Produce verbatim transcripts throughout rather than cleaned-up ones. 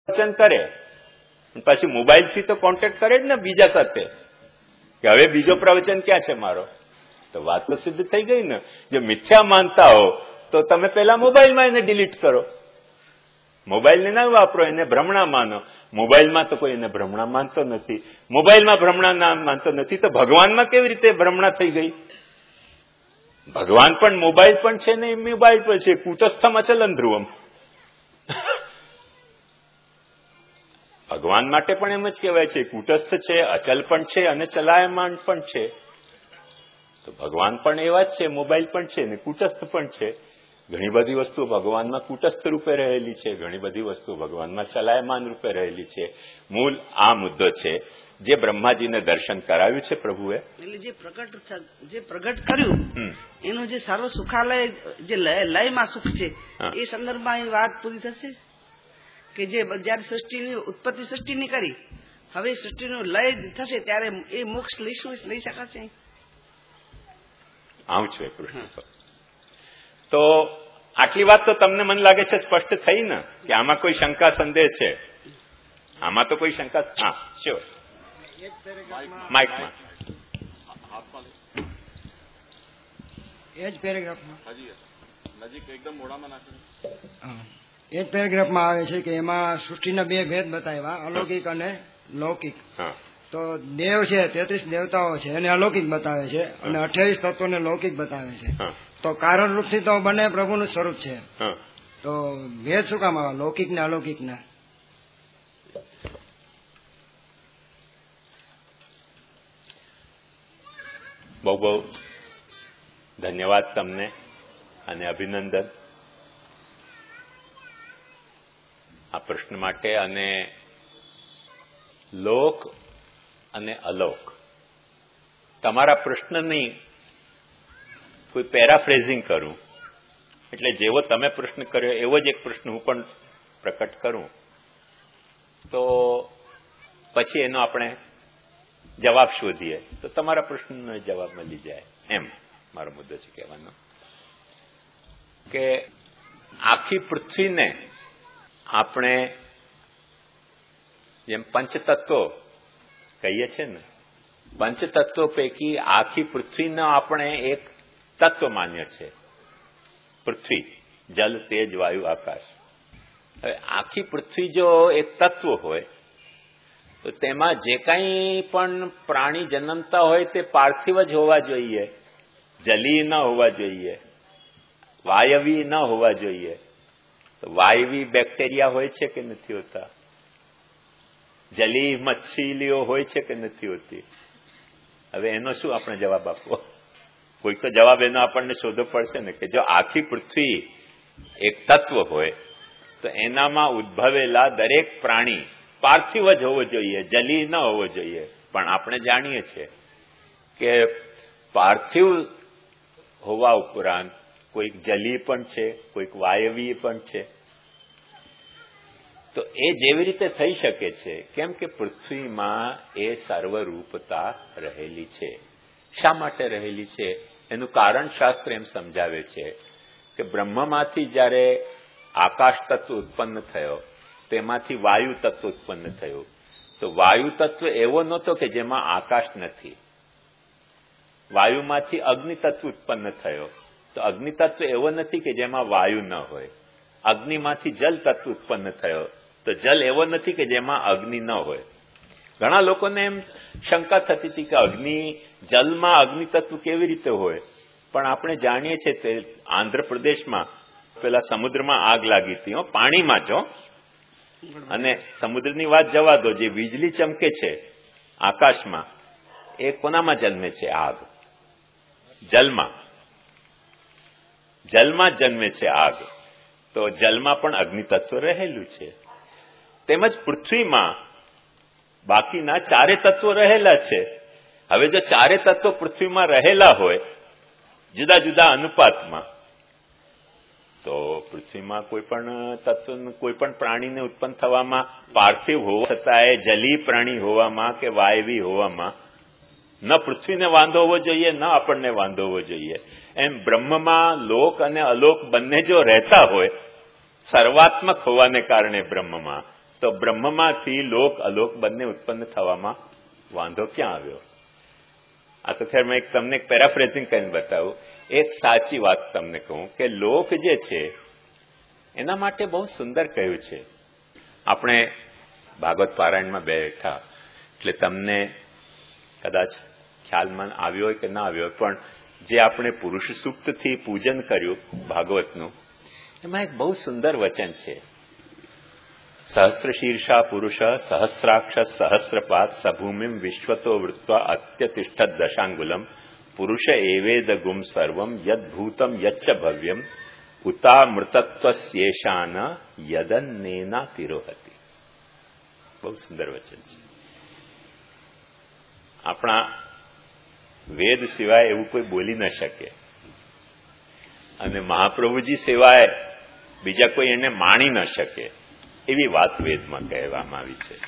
વચન કરે પછી મોબાઈલથી તો કોન્ટેક્ટ કરે જ ને બીજા સાથે કે હવે બીજો પ્રવચન ક્યાં છે મારો, તો વાત તો સિદ્ધ થઈ ગઈ ને. જો મિથ્યા માનતા હો તો તમે પેલા મોબાઈલમાં એને ડિલીટ કરો, મોબાઈલને ના વાપરો, એને ભ્રમણા માનો. મોબાઈલમાં તો કોઈ એને ભ્રમણા માનતો નથી, મોબાઈલમાં ભ્રમણા ના માનતો નથી, તો ભગવાનમાં કેવી રીતે ભ્રમણા થઈ ગઈ? ભગવાન પણ મોબાઈલ પણ છે ને મોબાઈલ પણ છે. કૂટસ્થમ અચલન ધ્રુવમ. ભગવાન માટે પણ એમ જ કહેવાય છે, કૂટસ્થ છે, અચલ પણ છે અને ચલાયમાન પણ છે. તો ભગવાન પણ એવા જ છે, મોબાઈલ પણ છે ને કૂટસ્થ પણ છે. ઘણી બધી વસ્તુઓ ભગવાનમાં કૂટસ્થ રૂપે રહેલી છે, ઘણી બધી વસ્તુઓ ભગવાનમાં ચલાયમાન રૂપે રહેલી છે. મૂળ આ મુદ્દો છે જે બ્રહ્માજીને દર્શન કરાવ્યું છે પ્રભુએ. એટલે જે પ્રગટ જે પ્રગટ કર્યું એનું જે સર્વ સુખાલય જે લયમાં સુખ છે એ સંદર્ભમાં એ વાત પૂરી થશે કે જે જયારે સૃષ્ટિની ઉત્પત્તિ સૃષ્ટિની કરી, હવે સૃષ્ટિનો લય થશે ત્યારે એ મોક્ષ લઈશું લઈ શકાશે. આવું છે કૃષ્ણ. તો આટલી વાત તો તમને મને લાગે છે સ્પષ્ટ થઈ ને કે આમાં કોઈ શંકા સંદેહ છે? આમાં તો કોઈ શંકા? હા શ્યોર. માઇકમાં એ જ પેરેગ્રાફમાં નજીક એકદમ મોડામાં નાખી એ જ પેરેગ્રાફમાં આવે છે કે એમાં સૃષ્ટિના બે ભેદ બતાવ્યા, અલૌકિક અને લૌકિક. તો દેવ છે તેત્રીસ દેવતાઓ છે એને અલૌકિક બતાવે છે અને અઠ્યાવીસ તત્વોને લૌકિક બતાવે છે. તો કારણ રૂપથી તો બંને પ્રભુનું સ્વરૂપ છે, તો ભેદ શું કામ આવે લૌકિક ને અલૌકિક ના? બહુ બહુ ધન્યવાદ તમને અને અભિનંદન આ પ્રશ્ન માટે. અને લોક અને અલોક તમારા પ્રશ્નની કોઈ પેરાફ્રેઝિંગ કરું એટલે જેવો તમે પ્રશ્ન કર્યો એવો જ એક પ્રશ્ન હું પણ પ્રકટ કરું તો પછી એનો આપણે જવાબ શોધીએ તો તમારા પ્રશ્નનો જવાબ મળી જાય. એમ મારો મુદ્દો છે કહેવાનો કે આખી પૃથ્વીને આપણે જેમ પંચતત્વો કહીએ છીએ ને, પંચતત્વો પૈકી આખી પૃથ્વીનો આપણે એક તત્વ માન્ય છે, પૃથ્વી, જલ, તેજ, વાયુ, આકાશ. હવે આખી પૃથ્વી જો એક તત્વ હોય તો તેમાં જે કંઈ પણ પ્રાણી જન્મતા હોય તે પાર્થિવ જ હોવા જોઈએ, જલી ન હોવા જોઈએ, વાયવી ન હોવા જોઈએ. તો વાયવી બેક્ટેરિયા હોય છે કે નથી હોતા? જલી મચ્છલીઓ હોય છે કે નથી હોતી? હવે એનો શું આપણે જવાબ આપવો? કોઈ તો જવાબ એનો આપણને શોધવો પડશે ને કે જો આખી પૃથ્વી એક તત્વ હોય તો એનામાં ઉદ્ભવેલા દરેક પ્રાણી પાર્થિવ જ હોવો જોઈએ, જલી ન હોવો જોઈએ. પણ આપણે જાણીએ છીએ કે પાર્થિવ હોવા ઉપરાંત કોઈક જલી પણ છે, કોઈક વાયવી પણ છે. તો એ જેવી રીતે થઈ શકે છે કેમ કે પૃથ્વીમાં એ સર્વરૂપતા રહેલી છે. શા માટે રહેલી છે એનું કારણ શાસ્ત્ર એમ સમજાવે છે કે બ્રહ્મમાંથી જયારે આકાશ તત્વ ઉત્પન્ન થયો તેમાંથી વાયુ તત્વ ઉત્પન્ન થયું. તો વાયુ તત્વ એવો નહોતો કે જેમાં આકાશ નથી. વાયુમાંથી અગ્નિ તત્વ ઉત્પન્ન થયો તો અગ્નિ તત્વ એવો નથી કે જેમાં વાયુ ન હોય. અગ્નિમાંથી જલ તત્વ ઉત્પન્ન થયો તો જલ એવો નથી કે જેમાં અગ્નિ ન હોય. ઘણા લોકોને એમ શંકા થતી હતી કે અગ્નિ જલમાં અગ્નિ તત્વ કેવી રીતે હોય? પણ આપણે જાણીએ છીએ તે આંધ્રપ્રદેશમાં પેલા સમુદ્રમાં આગ લાગી હતી, પાણીમાં જ. અને સમુદ્રની વાત જવા દો, જે વીજળી ચમકે છે આકાશમાં એ કોનામાં જન્મે છે? આગ. જલમાં જલમાં જન્મે છે આગ. તો જલમાં પણ અગ્નિ તત્વ રહેલું છે. તેમજ પૃથ્વીમાં બાકીના ચારે તત્વો રહેલા છે. હવે જો ચારે તત્વો પૃથ્વીમાં રહેલા હોય જુદા જુદા અનુપાતમાં તો પૃથ્વીમાં કોઈ પણ તત્વ, કોઈ પણ પ્રાણીને ઉત્પન્ન થવામાં પાર્થિવ હોવા છતાં એ જલી પ્રાણી હોવામાં કે વાયવી હોવામાં ન પૃથ્વીને વાંધો હોવો જોઈએ ન આપણને વાંધો હોવો જોઈએ. એમ બ્રહ્મમાં લોક અને અલોક બંને જો રહેતા હોય સર્વાત્મક હોવાને કારણે બ્રહ્મમાં તો બ્રહ્મમાંથી લોક અલોક બંને ઉત્પન્ન થવામાં વાંધો ક્યાં આવ્યો? આ તો ખેર મેં તમને એક પેરાફ્રેઝિંગ કરીને બતાવું. એક સાચી વાત તમને કહું કે લોક જે છે એના માટે બહુ સુંદર કહ્યું છે. આપણે ભાગવત પારાયણમાં બેઠા એટલે તમને કદાચ ખ્યાલમાં આવ્યો હોય કે ના આવ્યો હોય, પણ જે આપણે પુરુષ સૂક્તથી પૂજન કર્યું ભાગવતનું, એમાં એક બહુ સુંદર વચન છે. સહસ્ર શીર્ષા પુરુષ સહસ્રાક્ષ સહસ્રપાત સભૂમિમ વિશ્વતો વૃત્વા અત્યતિષ્ઠત દશાંગુલમ પુરુષ એવેદ ગુમ સર્વમ યદભૂતમ યચ્ચ ભવ્યમ ઉતામૃતત્વસ્યેષાન યદન્નેના તિરોહતિ. બહુ સુંદર વચન છે. આપણા વેદ સિવાય એવું કોઈ બોલી ન શકે અને મહાપ્રભુજી સિવાય બીજા કોઈ એને માણી ન શકે એવી વાત વેદમાં કહેવામાં આવી છે.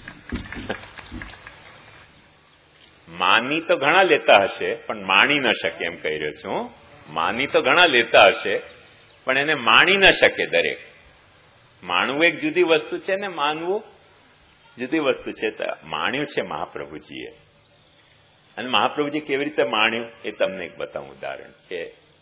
માની તો ઘણા લેતા હશે પણ માણી ન શકે એમ કહી રહ્યો છું. માની તો ઘણા લેતા હશે પણ એને માણી ન શકે દરેક. માણવું એક જુદી વસ્તુ છે ને માનવું જુદી વસ્તુ છે. માણ્યું છે મહાપ્રભુજીએ. અને મહાપ્રભુજી કેવી રીતે માણ્યું એ તમને એક બતાવું ઉદાહરણ. કે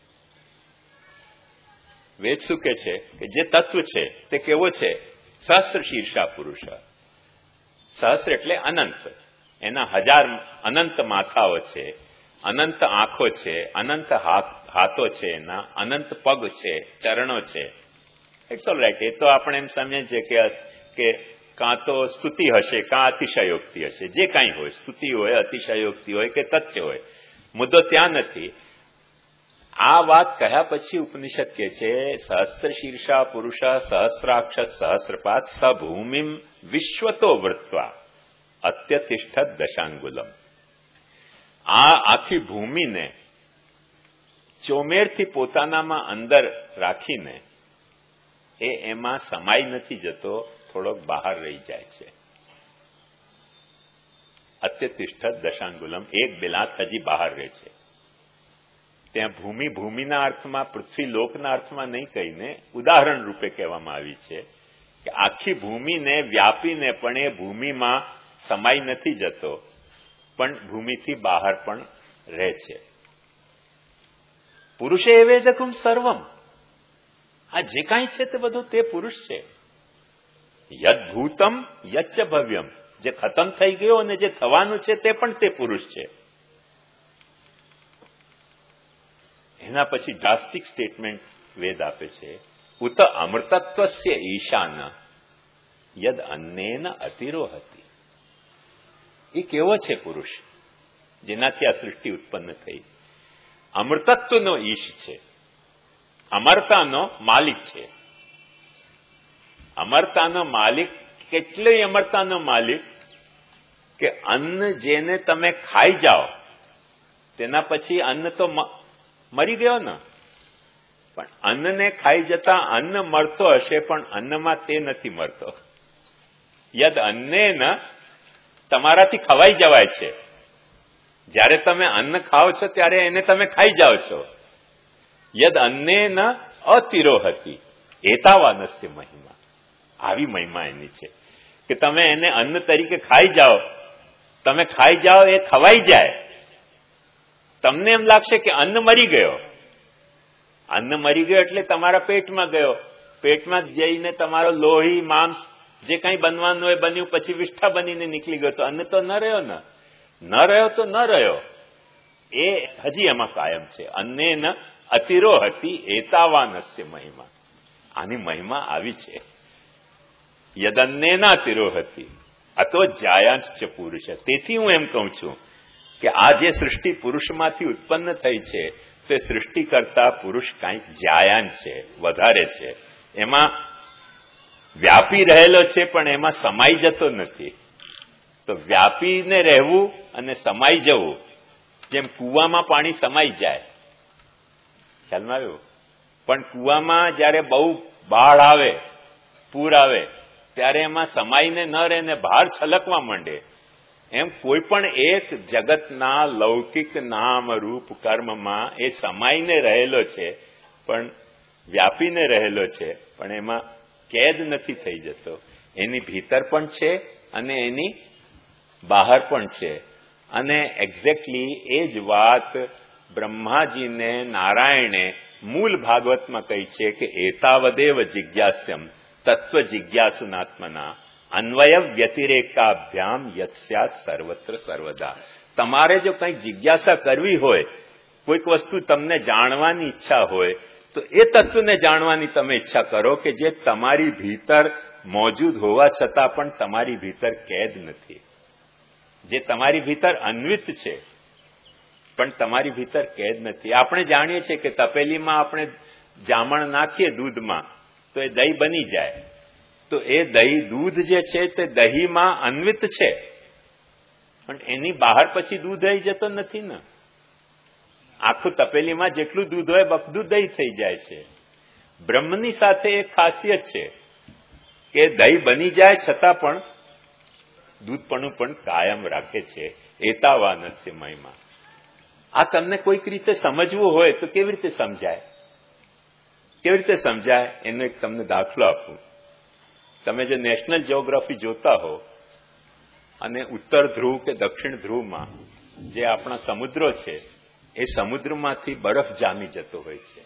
વેદ શું કે છે કે જે તત્વ છે તે કેવો છે? સહસ્ર શીર્ષા પુરુષ. સહસ્ર એટલે અનંત. એના હજાર અનંત માથાઓ છે, અનંત આંખો છે, અનંત હાથો છે, એના અનંત પગ છે, ચરણો છે. It's all right. એ તો આપણે એમ સમજીએ છીએ કે કાં તો સ્તુતિ હશે કાં અતિશયોક્તિ હશે. જે કાંઈ હોય, સ્તુતિ હોય, અતિશયોક્તિ હોય કે તથ્ય હોય, મુદ્દો ત્યાં નથી. આ વાત કહ્યા પછી ઉપનિષદ કે છે સહસ્ર શીર્ષા પુરુષ સહસ્રાક્ષ સહસ્રપાત સભૂમિમ વિશ્વતો વૃત્વા અત્યતિષ્ઠત દશાંગુલમ. આ આખી ભૂમિને ચોમેરથી પોતાનામાં અંદર રાખીને એ એમાં સમાઈ નથી જતો, થોડોક બહાર રહી જાય છે. અત્યતિષ્ઠત દશાંગુલમ. એક બેલાત હજી બહાર રહે છે. ત્યાં ભૂમિ ભૂમિના અર્થમાં, પૃથ્વી લોકના અર્થમાં નહીં કહીને ઉદાહરણ રૂપે કહેવામાં આવી છે કે આખી ભૂમિને વ્યાપીને પણ એ ભૂમિમાં સમાઈ નથી જતો, પણ ભૂમિથી બહાર પણ રહે છે. પુરુષે એવેદકુમ સર્વમ. આ જે કાંઈ છે તે બધું તે પુરુષ છે. યદભૂતમ યચ્ચ ભવ્યમ. જે ખતમ થઈ ગયો અને જે થવાનું છે તે પણ તે પુરુષ છે. એના પછી ડ્રાસ્ટિક સ્ટેટમેન્ટ વેદ આપે છે. ઉત અમૃતત્વસ્ય ઈશાન યદ અન્નેન અતિરોહતિ. એ કેવો છે પુરુષ જેનાથી આ સૃષ્ટિ ઉત્પન્ન થઈ? અમૃતત્વનો ઈશ છે, અમરતાનો માલિક છે. અમરતાનો માલિક કેટલી અમરતાનો માલિક કે અન્ન જેને તમે ખાઈ જાઓ તેના પછી અન્ન તો મરી ગયો ને, પણ અન્નને ખાઈ જતા અન્ન મળતો હશે પણ અન્નમાં તે નથી મળતો. યદ અન્નેન તમારાથી ખવાઈ જવાય છે. જ્યારે તમે અન્ન ખાઓ છો ત્યારે એને તમે ખાઈ જાઓ છો. યદ અન્નેન અતિરોહતિ એતાવાનસ્ય મહિમા. આવી મહિમા એની છે કે તમે એને અન્ન તરીકે ખાઈ જાઓ, તમે ખાઈ જાઓ એ ખવાઈ જાય. તમને એમ લાગશે કે અન્ન મરી ગયો. અન્ન મરી ગયો એટલે તમારા પેટમાં ગયો. પેટમાં જઈને તમારો લોહી માંસ જે કંઈ બનવાનું હોય બન્યું, પછી વિષ્ઠા બનીને નીકળી ગયો. તો અન્ન તો ન રહ્યો ને. ન રહ્યો તો ન રહ્યો. એ હજી એમાં કાયમ છે. અન્ને ન અતિરોહતિ એતાવાનસ્ય મહિમા. આની મહિમા આવી છે. યદન્નેના તિરોહતિ અતો જાયાંશ ચ પુરુષ. તેથી હું એમ કહું છું કે આ જે સૃષ્ટિ પુરુષમાંથી ઉત્પન્ન થઈ છે તે સૃષ્ટિ કરતા પુરુષ કાંઈક જાયાન છે, વધારે છે. એમાં વ્યાપી રહેલો છે પણ એમાં સમાઈ જતો નથી. તો વ્યાપીને રહેવું અને સમાઈ જવું, જેમ કૂવામાં પાણી સમાઈ જાય, ખ્યાલમાં આવ્યું? પણ કૂવામાં જયારે બહુ બાઢ આવે, પૂર આવે, ત્યારે એમાં સમાઈને ન રહે ને બહાર છલકવા માંડે. એમ કોઈ પણ એક જગતના લૌકિક નામ રૂપ કર્મમાં એ સમાઈને રહેલો છે, પણ વ્યાપીને રહેલો છે, પણ એમાં કેદ નથી થઈ જતો. એની ભીતર પણ છે અને એની બહાર પણ છે. અને એક્ઝેક્ટલી એ જ વાત બ્રહ્માજીને નારાયણે મૂળ ભાગવતમાં કહી છે કે એતાવદેવ જિજ્ઞાસ્યમ તત્વ જિજ્ઞાસુનાત્મના અન્વય વ્યતિરેકાભ્યામ યત્સ્યાત સર્વત્ર સર્વદા. તમારે જો કંઈક જિજ્ઞાસા કરવી હોય, કોઈક વસ્તુ તમને જાણવાની ઈચ્છા હોય, તો એ તત્વને જાણવાની તમે ઈચ્છા કરો કે જે તમારી ભીતર મોજૂદ હોવા છતાં પણ તમારી ભીતર કેદ નથી, જે તમારી ભીતર અન્વિત છે પણ તમારી ભીતર કેદ નથી. આપણે જાણીએ છીએ કે તપેલીમાં આપણે જામણ નાખીએ દૂધમાં તો એ દહીં બની જાય, તો એ દહીં દૂધ જે છે તે દહીંમાં અન્વિત છે, પણ એની બહાર પછી દૂધ રહી જતો નથી ને. આખું તપેલીમાં જેટલું દૂધ હોય બધું દહીં થઈ જાય છે. બ્રહ્મની સાથે એક ખાસિયત છે કે દહીં બની જાય છતાં પણ દૂધપણું પણ કાયમ રાખે છે. એતાવાનસ્ય મહિમા. આ તમને કોઈક રીતે સમજવું હોય તો કેવી રીતે સમજાય? કેવી રીતે સમજાય એનો એક તમને દાખલો આપું. તમે જો નેશનલ જીઓગ્રાફી જોતા હો અને ઉત્તર ધ્રુવ કે દક્ષિણ ધ્રુવમાં જે આપણા સમુદ્રો છે એ સમુદ્રમાંથી બરફ જામી જતો હોય છે.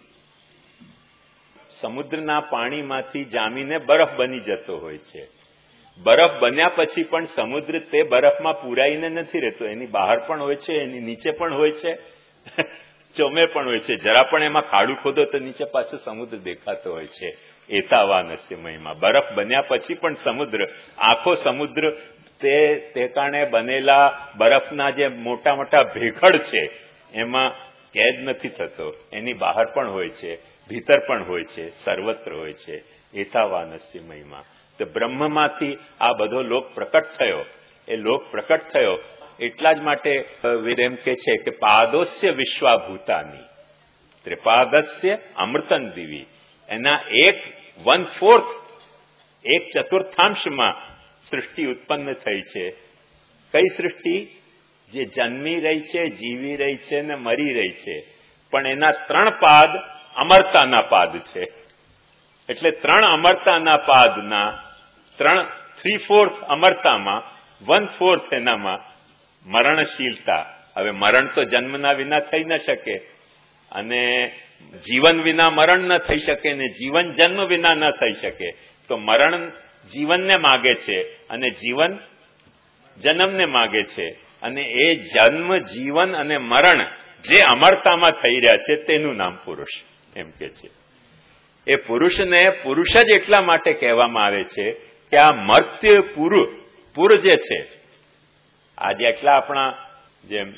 સમુદ્રના પાણીમાંથી જામીને બરફ બની જતો હોય છે. બરફ બન્યા પછી પણ સમુદ્ર તે બરફમાં પૂરાઈને નથી રહેતો, એની બહાર પણ હોય છે, એની નીચે પણ હોય છે, ચોમે પણ હોય છે. જરા પણ એમાં ખાડું ખોદો તો નીચે પાછો સમુદ્ર દેખાતો હોય છે. એતાવાનસ્ય મહિમા. બરફ બન્યા પછી પણ સમુદ્ર, આખો સમુદ્ર તે તે કારણે બનેલા બરફના જે મોટા મોટા ભેખડ છે એમાં કેદ નથી થતો, એની બહાર પણ હોય છે, ભીતર પણ હોય છે, સર્વત્ર હોય છે. એતાવાનસ્ય મહિમા. તો બ્રહ્મમાંથી આ બધો લોક પ્રકટ થયો. એ લોક પ્રકટ થયો એટલા જ માટે વેદ એમ કે છે કે પાદોસ્ય વિશ્વાભૂતાની ત્રિપાદસ્ય અમૃતન દિવી. એના એક વન ફોર્થ એક ચતુર્થાંશમાં સૃષ્ટિ ઉત્પન્ન થઈ છે. કઈ સૃષ્ટિ? જે જન્મી રહી છે, જીવી રહી છે ને મરી રહી છે, પણ એના ત્રણ પાદ અમરતાના પાદ છે. એટલે ત્રણ અમરતાના પાદના ત્રણ થ્રી ફોર્થ અમરતામાં વન ફોર્થ એનામાં મરણશીલતા. હવે મરણ તો જન્મના વિના થઈ ન શકે, અને જીવન વિના મરણ ન થઈ શકે, ને જીવન જન્મ વિના ન થઈ શકે. તો મરણ જીવનને માગે છે અને જીવન જન્મને માગે છે, અને એ જન્મ, જીવન અને મરણ જે અમરતામાં થઈ રહ્યા છે તેનું નામ પુરુષ એમ કે છે. એ પુરુષને પુરુષ જ એટલા માટે કહેવામાં આવે છે કે આ મર્ત્ય પુર પુર જે છે, આ જેટલા આપણા જેમ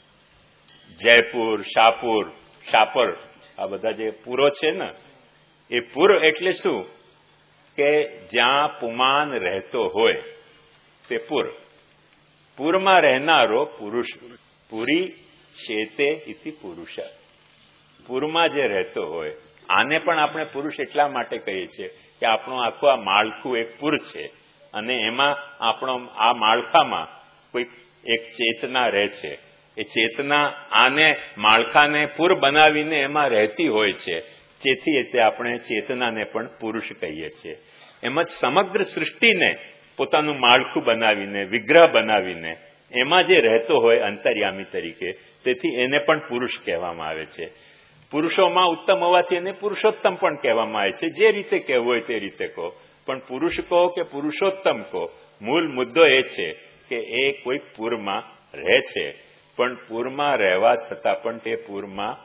જયપુર, શાહપુર, શાપર, આ બધા જે પુરો છે ને, એ પુર એટલે શું કે જ્યાં પુમાન રહેતો હોય તે પુર. પુરમાં રહેનારો પુરુષ. પુરી શેતે ઇતિ પુરુષ. પુરમાં જે રહેતો હોય, આને પણ આપણે પુરુષ એટલા માટે કહીએ છીએ કે આપણું આખું આ માળખું એક પુર છે, અને એમાં આપણો આ માળખામાં કોઈ એક ચેતના રહે છે. એ ચેતના આને માળખાને પુર બનાવીને એમાં રહેતી હોય છે, જેથી તે આપણે ચેતનાને પણ પુરુષ કહીએ છીએ. એમ જ સમગ્ર સૃષ્ટિને પોતાનું માળખું બનાવીને, વિગ્રહ બનાવીને એમાં જે રહેતો હોય અંતર્યામી તરીકે, તેથી એને પણ પુરુષ કહેવામાં આવે છે. પુરુષોમાં ઉત્તમ હોવાથી એને પુરુષોત્તમ પણ કહેવામાં આવે છે. જે રીતે કહેવું હોય તે રીતે કહો, પણ પુરુષ કહો કે પુરુષોત્તમ કહો, મૂળ મુદ્દો એ છે કે એ કોઈ પૂરમાં રહે છે, પણ પૂરમાં રહેવા છતાં પણ તે પૂરમાં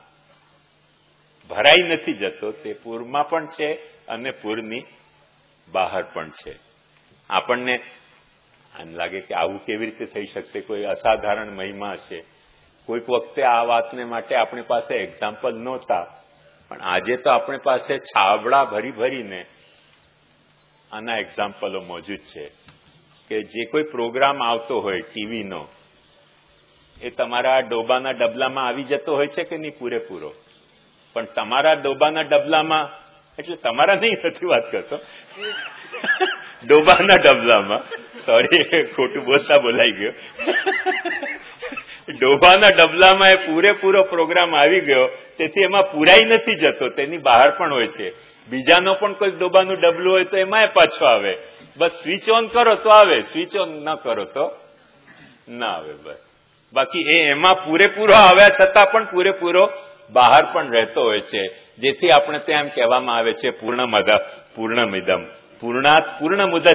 ભરાઈ નથી જતો. તે પૂરમાં પણ છે અને પૂરની બહાર પણ છે. આપણને આમ લાગે કે આવું કેવી રીતે થઈ શકશે, કોઈ અસાધારણ મહિમા છે. કોઈક વખતે આ વાતને માટે આપણી પાસે એક્ઝામ્પલ નહોતા, પણ આજે તો આપણી પાસે છાબડા ભરી ભરીને આના એક્ઝામ્પલો મોજૂદ છે. કે જે કોઈ પ્રોગ્રામ આવતો હોય ટીવીનો, એ તમારા ડોબાના ડબલામાં આવી જતો હોય છે કે નહીં પૂરેપૂરો, પણ તમારા ડોબાના ડબલામાં, એટલે તમારા નહીં નથી વાત કરતો, ડોબાના ડબલામાં, સોરી ખોટું બોલતા બોલાઈ ગયો, ડોબાના ડબલામાં એ પૂરેપૂરો પ્રોગ્રામ આવી ગયો, તેથી એમાં પૂરાઈ નથી જતો, તેની બહાર પણ હોય છે. બીજાનો પણ કોઈ ડોબાનું ડબલું હોય તો એમાં પાછો આવે, બસ સ્વિચ ઓન કરો તો આવે, સ્વિચ ઓન ન કરો તો ના આવે. બસ બાકી એ એમાં પૂરેપૂરો આવ્યા છતાં પણ પૂરેપૂરો બહાર પણ રહેતો હોય છે, જેથી આપણે ત્યાં એમ કહેવામાં આવે છે પૂર્ણમદ પૂર્ણમિદમ પૂર્ણાત પૂર્ણમુદચ્યતે